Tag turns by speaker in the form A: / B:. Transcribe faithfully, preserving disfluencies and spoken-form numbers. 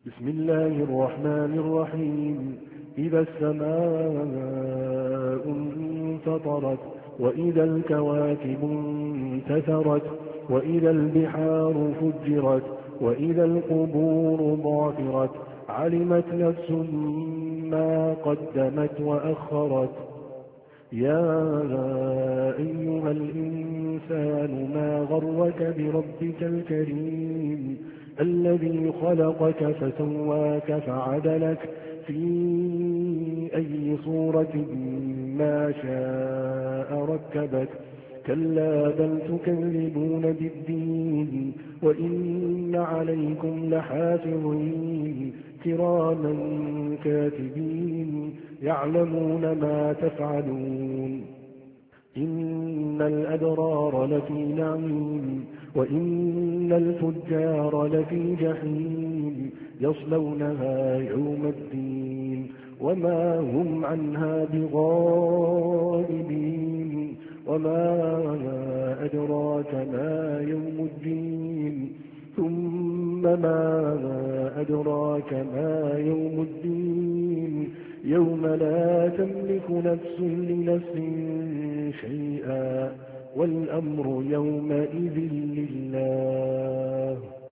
A: بسم الله الرحمن الرحيم. إذا السماء انفطرت، وإذا الكواكب انتثرت، وإذا البحار فجرت، وإذا القبور بعثرت، علمت نفس ما قدمت وأخرت. يا أيها الإنسان ما غرك بربك الكريم الذي خلقك فسواك فعدلك في أي صورة ما شاء ركبك. كلا بل تكذبون بالدين، وإن عليكم لحافظين كراما كاتبين يعلمون ما تفعلون. إن الأبرار لفي نعيم، وإن الفجار لفي جحيم يصلونها يوم الدين وما هم عنها بغائبين. وما أدراك ما يوم الدين ثم ما أدراك ما يوم الدين يوم لا تملك نفس لنفس شيئا والأمر يومئذ لله.